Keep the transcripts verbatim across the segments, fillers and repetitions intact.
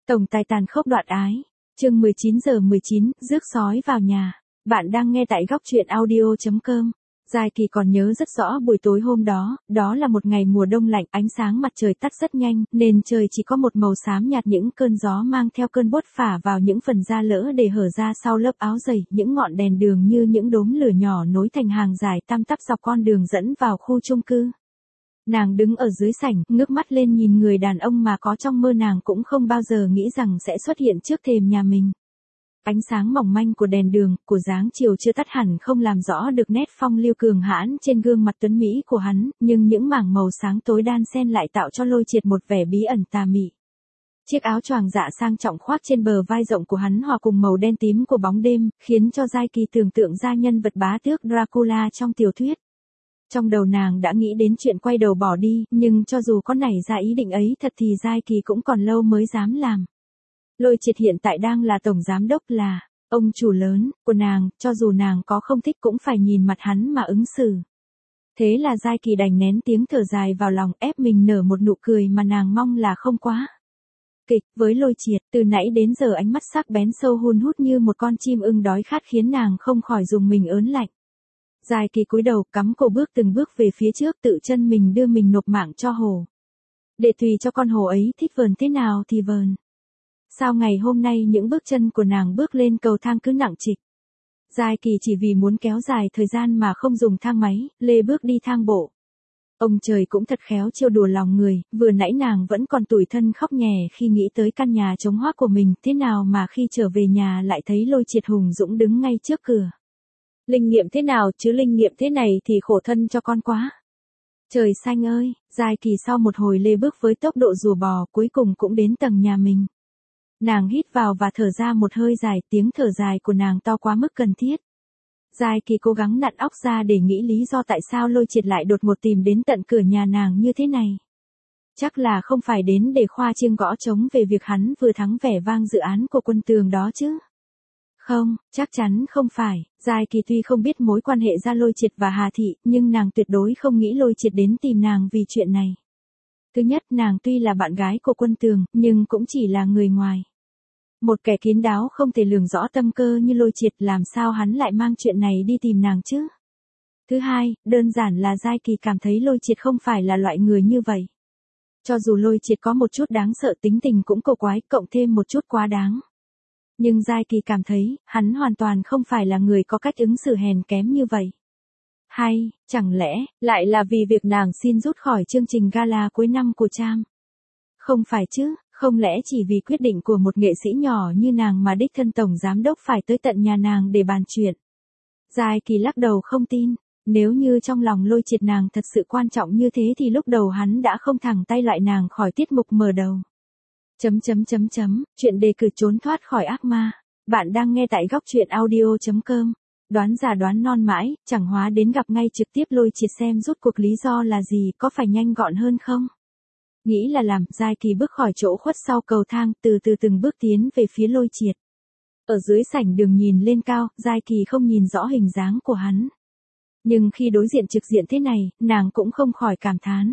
Tổng tài tàn khốc đoạn ái. Chương mười chín giờ mười chín, rước sói vào nhà. Bạn đang nghe tại góc truyện audio chấm com. Giai Kỳ còn nhớ rất rõ buổi tối hôm đó, đó là một ngày mùa đông lạnh, ánh sáng mặt trời tắt rất nhanh, nên trời chỉ có một màu xám nhạt, những cơn gió mang theo cơn buốt phả vào những phần da lỡ để hở ra sau lớp áo dày, những ngọn đèn đường như những đốm lửa nhỏ nối thành hàng dài tăm tắp dọc con đường dẫn vào khu chung cư. Nàng đứng ở dưới sảnh, ngước mắt lên nhìn người đàn ông mà có trong mơ nàng cũng không bao giờ nghĩ rằng sẽ xuất hiện trước thềm nhà mình. Ánh sáng mỏng manh của đèn đường, của dáng chiều chưa tắt hẳn không làm rõ được nét phong lưu cường hãn trên gương mặt tuấn mỹ của hắn, nhưng những mảng màu sáng tối đan xen lại tạo cho Lôi Triệt một vẻ bí ẩn tà mị. Chiếc áo choàng dạ sang trọng khoác trên bờ vai rộng của hắn hòa cùng màu đen tím của bóng đêm, khiến cho Giai Kỳ tưởng tượng ra nhân vật bá tước Dracula trong tiểu thuyết. Trong đầu nàng đã nghĩ đến chuyện quay đầu bỏ đi, nhưng cho dù có nảy ra ý định ấy thật thì Giai Kỳ cũng còn lâu mới dám làm. Lôi Triệt hiện tại đang là tổng giám đốc, là ông chủ lớn của nàng, cho dù nàng có không thích cũng phải nhìn mặt hắn mà ứng xử. Thế là Giai Kỳ đành nén tiếng thở dài vào lòng, ép mình nở một nụ cười mà nàng mong là không quá kịch. Với Lôi Triệt, từ nãy đến giờ ánh mắt sắc bén sâu hun hút như một con chim ưng đói khát khiến nàng không khỏi dùng mình ớn lạnh. Giai Kỳ cúi đầu, cắm cổ bước từng bước về phía trước, tự chân mình đưa mình nộp mạng cho hồ. Để tùy cho con hồ ấy thích vờn thế nào thì vờn. Sao ngày hôm nay những bước chân của nàng bước lên cầu thang cứ nặng trịch. Giai Kỳ chỉ vì muốn kéo dài thời gian mà không dùng thang máy, lê bước đi thang bộ. Ông trời cũng thật khéo trêu đùa lòng người, vừa nãy nàng vẫn còn tủi thân khóc nhè khi nghĩ tới căn nhà trống hoác của mình, thế nào mà khi trở về nhà lại thấy Lôi Triệt hùng dũng đứng ngay trước cửa. Linh nghiệm thế nào chứ, linh nghiệm thế này thì khổ thân cho con quá. Trời xanh ơi, Giai Kỳ sau một hồi lê bước với tốc độ rùa bò cuối cùng cũng đến tầng nhà mình. Nàng hít vào và thở ra một hơi dài, tiếng thở dài của nàng to quá mức cần thiết. Giai Kỳ cố gắng nặn óc ra để nghĩ lý do tại sao Lôi Triệt lại đột ngột tìm đến tận cửa nhà nàng như thế này. Chắc là không phải đến để khoa chiêng gõ trống về việc hắn vừa thắng vẻ vang dự án của Quân Tường đó chứ. Không, chắc chắn không phải. Giai Kỳ tuy không biết mối quan hệ ra Lôi Triệt và Hà Thị, nhưng nàng tuyệt đối không nghĩ Lôi Triệt đến tìm nàng vì chuyện này. Thứ nhất, nàng tuy là bạn gái của Quân Tường, nhưng cũng chỉ là người ngoài. Một kẻ kín đáo không thể lường rõ tâm cơ như Lôi Triệt, làm sao hắn lại mang chuyện này đi tìm nàng chứ? Thứ hai, đơn giản là Giai Kỳ cảm thấy Lôi Triệt không phải là loại người như vậy. Cho dù Lôi Triệt có một chút đáng sợ, tính tình cũng cổ quái, cộng thêm một chút quá đáng. Nhưng Giai Kỳ cảm thấy, hắn hoàn toàn không phải là người có cách ứng xử hèn kém như vậy. Hay, chẳng lẽ, lại là vì việc nàng xin rút khỏi chương trình gala cuối năm của Trang? Không phải chứ, không lẽ chỉ vì quyết định của một nghệ sĩ nhỏ như nàng mà đích thân tổng giám đốc phải tới tận nhà nàng để bàn chuyện? Giai Kỳ lắc đầu không tin, nếu như trong lòng Lôi Triệt nàng thật sự quan trọng như thế thì lúc đầu hắn đã không thẳng tay loại nàng khỏi tiết mục mở đầu. Chấm chấm chấm chấm, chuyện đề cử trốn thoát khỏi ác ma. Bạn đang nghe tại góc truyện audio chấm com. Đoán già đoán non mãi, chẳng hóa đến gặp ngay trực tiếp Lôi Triệt xem rút cuộc lý do là gì, có phải nhanh gọn hơn không? Nghĩ là làm, Giai Kỳ bước khỏi chỗ khuất sau cầu thang, từ từ từng bước tiến về phía Lôi Triệt. Ở dưới sảnh đường nhìn lên cao, Giai Kỳ không nhìn rõ hình dáng của hắn. Nhưng khi đối diện trực diện thế này, nàng cũng không khỏi cảm thán.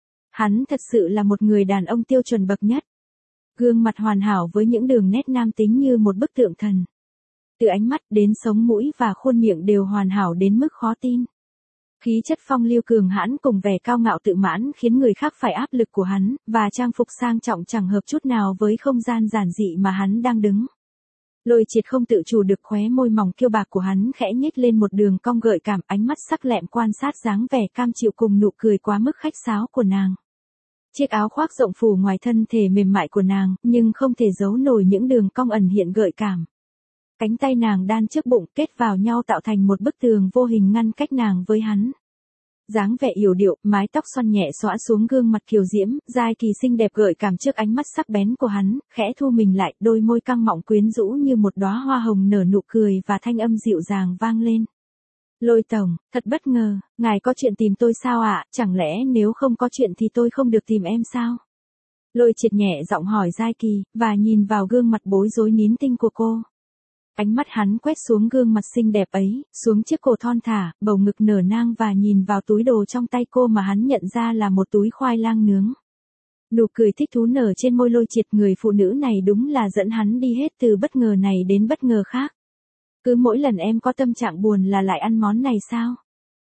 Hắn thật sự là một người đàn ông tiêu chuẩn bậc nhất. Gương mặt hoàn hảo với những đường nét nam tính như một bức tượng thần. Từ ánh mắt đến sống mũi và khuôn miệng đều hoàn hảo đến mức khó tin. Khí chất phong lưu cường hãn cùng vẻ cao ngạo tự mãn khiến người khác phải áp lực của hắn, và trang phục sang trọng chẳng hợp chút nào với không gian giản dị mà hắn đang đứng. Lôi Triệt không tự chủ được khóe môi mỏng kiêu bạc của hắn khẽ nhếch lên một đường cong gợi cảm, ánh mắt sắc lẹm quan sát dáng vẻ cam chịu cùng nụ cười quá mức khách sáo của nàng. Chiếc áo khoác rộng phủ ngoài thân thể mềm mại của nàng, nhưng không thể giấu nổi những đường cong ẩn hiện gợi cảm. Cánh tay nàng đan trước bụng kết vào nhau tạo thành một bức tường vô hình ngăn cách nàng với hắn. Dáng vẻ yểu điệu, mái tóc xoăn nhẹ xõa xuống gương mặt kiều diễm, Giai Kỳ xinh đẹp gợi cảm trước ánh mắt sắc bén của hắn, khẽ thu mình lại, đôi môi căng mọng quyến rũ như một đóa hoa hồng nở nụ cười và thanh âm dịu dàng vang lên. Lôi tổng, thật bất ngờ, ngài có chuyện tìm tôi sao ạ, chẳng lẽ nếu không có chuyện thì tôi không được tìm em sao? Lôi Triệt nhẹ giọng hỏi Giai Kỳ, và nhìn vào gương mặt bối rối nín tinh của cô. Ánh mắt hắn quét xuống gương mặt xinh đẹp ấy, xuống chiếc cổ thon thả, bầu ngực nở nang và nhìn vào túi đồ trong tay cô mà hắn nhận ra là một túi khoai lang nướng. Nụ cười thích thú nở trên môi Lôi Triệt, người phụ nữ này đúng là dẫn hắn đi hết từ bất ngờ này đến bất ngờ khác. Cứ mỗi lần em có tâm trạng buồn là lại ăn món này sao?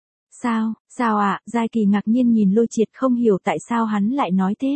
Sao, sao ạ? À? Giai Kỳ ngạc nhiên nhìn Lôi Triệt, không hiểu tại sao hắn lại nói thế.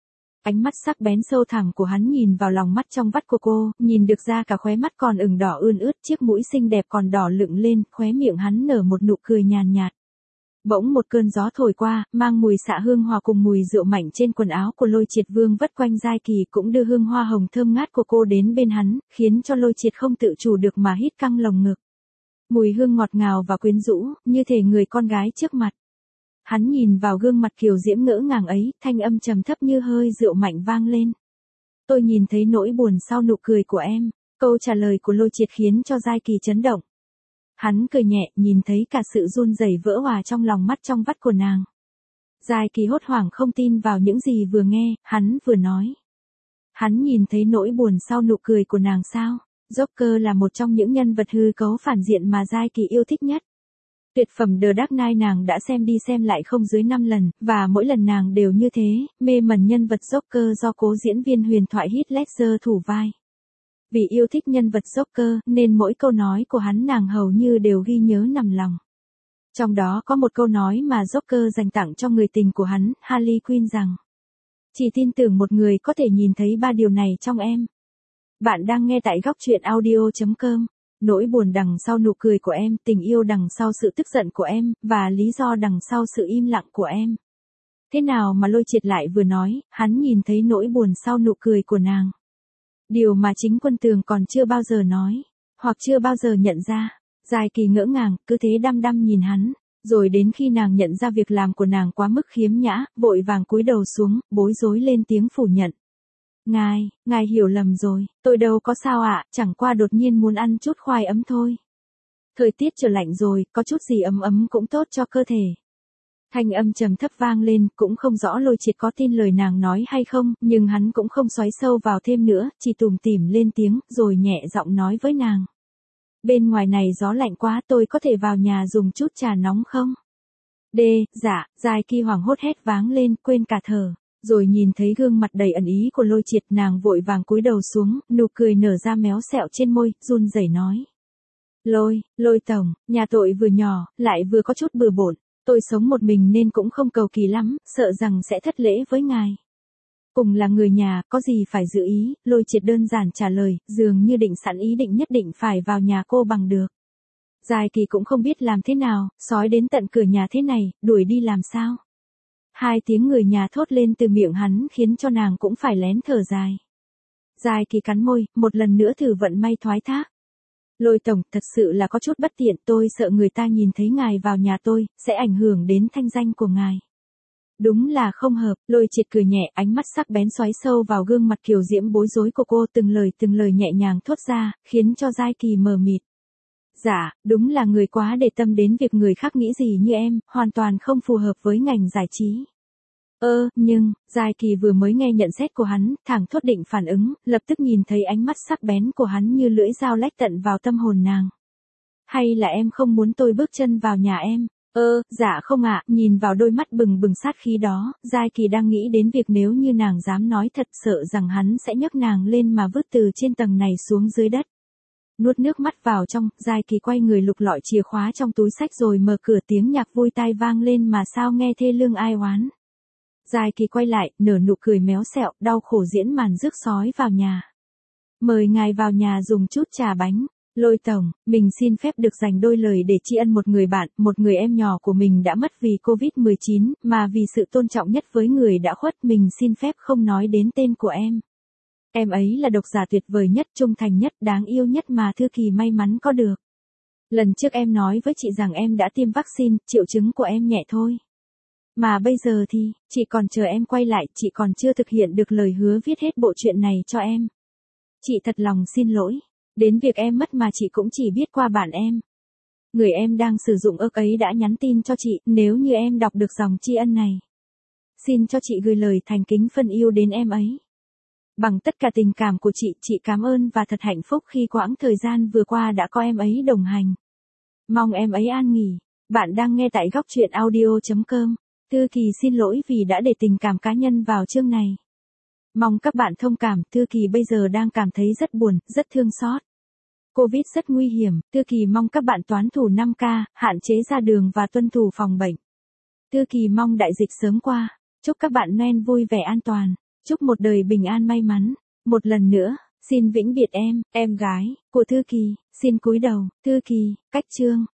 Ánh mắt sắc bén sâu thẳm của hắn nhìn vào lòng mắt trong vắt của cô, nhìn được ra cả khóe mắt còn ửng đỏ ươn ướt, chiếc mũi xinh đẹp còn đỏ lựng lên, khóe miệng hắn nở một nụ cười nhàn nhạt. Bỗng một cơn gió thổi qua, mang mùi xạ hương hòa cùng mùi rượu mạnh trên quần áo của Lôi Triệt vương vất quanh Giai Kỳ, cũng đưa hương hoa hồng thơm ngát của cô đến bên hắn, khiến cho Lôi Triệt không tự chủ được mà hít căng lồng ngực. Mùi hương ngọt ngào và quyến rũ, như thể người con gái trước mặt. Hắn nhìn vào gương mặt kiều diễm ngỡ ngàng ấy, thanh âm trầm thấp như hơi rượu mạnh vang lên. Tôi nhìn thấy nỗi buồn sau nụ cười của em. Câu trả lời của Lôi Triệt khiến cho Giai Kỳ chấn động. Hắn cười nhẹ, nhìn thấy cả sự run rẩy vỡ hòa trong lòng mắt trong vắt của nàng. Giai Kỳ hốt hoảng không tin vào những gì vừa nghe, hắn vừa nói. Hắn nhìn thấy nỗi buồn sau nụ cười của nàng sao? Joker là một trong những nhân vật hư cấu phản diện mà Giai Kỳ yêu thích nhất. Tuyệt phẩm The Dark Knight nàng đã xem đi xem lại không dưới năm lần, và mỗi lần nàng đều như thế, mê mẩn nhân vật Joker do cố diễn viên huyền thoại Heath Ledger thủ vai. Vì yêu thích nhân vật Joker, nên mỗi câu nói của hắn nàng hầu như đều ghi nhớ nằm lòng. Trong đó có một câu nói mà Joker dành tặng cho người tình của hắn, Harley Quinn rằng: chỉ tin tưởng một người có thể nhìn thấy ba điều này trong em. Bạn đang nghe tại góc truyện audio chấm com. Nỗi buồn đằng sau nụ cười của em, tình yêu đằng sau sự tức giận của em, và lý do đằng sau sự im lặng của em. Thế nào mà Lôi Triệt lại vừa nói, hắn nhìn thấy nỗi buồn sau nụ cười của nàng. Điều mà chính Quân Tường còn chưa bao giờ nói, hoặc chưa bao giờ nhận ra. Giai Kỳ ngỡ ngàng, cứ thế đăm đăm nhìn hắn, rồi đến khi nàng nhận ra việc làm của nàng quá mức khiếm nhã, vội vàng cúi đầu xuống, bối rối lên tiếng phủ nhận. Ngài, ngài hiểu lầm rồi, tôi đâu có sao ạ, à, chẳng qua đột nhiên muốn ăn chút khoai ấm thôi. Thời tiết trở lạnh rồi, có chút gì ấm ấm cũng tốt cho cơ thể. Thanh âm trầm thấp vang lên, cũng không rõ Lôi Triệt có tin lời nàng nói hay không, nhưng hắn cũng không xoáy sâu vào thêm nữa, chỉ tủm tỉm lên tiếng, rồi nhẹ giọng nói với nàng. Bên ngoài này gió lạnh quá, tôi có thể vào nhà dùng chút trà nóng không? Đê, dạ, Giai Kỳ hoảng hốt hét váng lên, quên cả thở. Rồi nhìn thấy gương mặt đầy ẩn ý của Lôi Triệt, nàng vội vàng cúi đầu xuống, nụ cười nở ra méo xẹo trên môi, run rẩy nói. Lôi, Lôi tổng, nhà tội vừa nhỏ, lại vừa có chút bừa bộn, tôi sống một mình nên cũng không cầu kỳ lắm, sợ rằng sẽ thất lễ với ngài. Cùng là người nhà, có gì phải giữ ý, Lôi Triệt đơn giản trả lời, dường như định sẵn ý định nhất định phải vào nhà cô bằng được. Giai Kỳ cũng không biết làm thế nào, sói đến tận cửa nhà thế này, đuổi đi làm sao? Hai tiếng người nhà thốt lên từ miệng hắn khiến cho nàng cũng phải lén thở dài. Giai Kỳ cắn môi, một lần nữa thử vận may thoái thác. Lôi tổng, thật sự là có chút bất tiện, tôi sợ người ta nhìn thấy ngài vào nhà tôi, sẽ ảnh hưởng đến thanh danh của ngài. Đúng là không hợp, Lôi Triệt cười nhẹ, ánh mắt sắc bén xoáy sâu vào gương mặt kiều diễm bối rối của cô, từng lời từng lời nhẹ nhàng thốt ra, khiến cho Giai Kỳ mờ mịt. Dạ, đúng là người quá để tâm đến việc người khác nghĩ gì như em, hoàn toàn không phù hợp với ngành giải trí. Ơ, nhưng, Giai Kỳ vừa mới nghe nhận xét của hắn, thẳng thốt định phản ứng, lập tức nhìn thấy ánh mắt sắc bén của hắn như lưỡi dao lách tận vào tâm hồn nàng. Hay là em không muốn tôi bước chân vào nhà em? Ơ, dạ không ạ, nhìn vào đôi mắt bừng bừng sát khí đó, Giai Kỳ đang nghĩ đến việc nếu như nàng dám nói thật, sợ rằng hắn sẽ nhấc nàng lên mà vứt từ trên tầng này xuống dưới đất. Nuốt nước mắt vào trong, Giai Kỳ quay người lục lọi chìa khóa trong túi xách rồi mở cửa, tiếng nhạc vui tai vang lên mà sao nghe thê lương ai oán. Giai Kỳ quay lại, nở nụ cười méo xẹo, đau khổ diễn màn rước sói vào nhà. Mời ngài vào nhà dùng chút trà bánh. Lôi tổng, mình xin phép được dành đôi lời để tri ân một người bạn, một người em nhỏ của mình đã mất vì covid mười chín, mà vì sự tôn trọng nhất với người đã khuất, mình xin phép không nói đến tên của em. Em ấy là độc giả tuyệt vời nhất, trung thành nhất, đáng yêu nhất mà Thư Kỳ may mắn có được. Lần trước em nói với chị rằng em đã tiêm vaccine, triệu chứng của em nhẹ thôi. Mà bây giờ thì, chị còn chờ em quay lại, chị còn chưa thực hiện được lời hứa viết hết bộ truyện này cho em. Chị thật lòng xin lỗi. Đến việc em mất mà chị cũng chỉ biết qua bạn em. Người em đang sử dụng ức ấy đã nhắn tin cho chị, nếu như em đọc được dòng tri ân này. Xin cho chị gửi lời thành kính phân yêu đến em ấy. Bằng tất cả tình cảm của chị, chị cảm ơn và thật hạnh phúc khi quãng thời gian vừa qua đã có em ấy đồng hành. Mong em ấy an nghỉ. Bạn đang nghe tại góc truyện audio chấm com. Thư Kỳ xin lỗi vì đã để tình cảm cá nhân vào chương này. Mong các bạn thông cảm, Thư Kỳ bây giờ đang cảm thấy rất buồn, rất thương xót. Covid rất nguy hiểm, Thư Kỳ mong các bạn tuân thủ năm K, hạn chế ra đường và tuân thủ phòng bệnh. Thư Kỳ mong đại dịch sớm qua. Chúc các bạn Noel vui vẻ an toàn. Chúc một đời bình an may mắn. Một lần nữa, xin vĩnh biệt em, em gái, của Thư Kỳ, xin cúi đầu, Thư Kỳ, cách chương.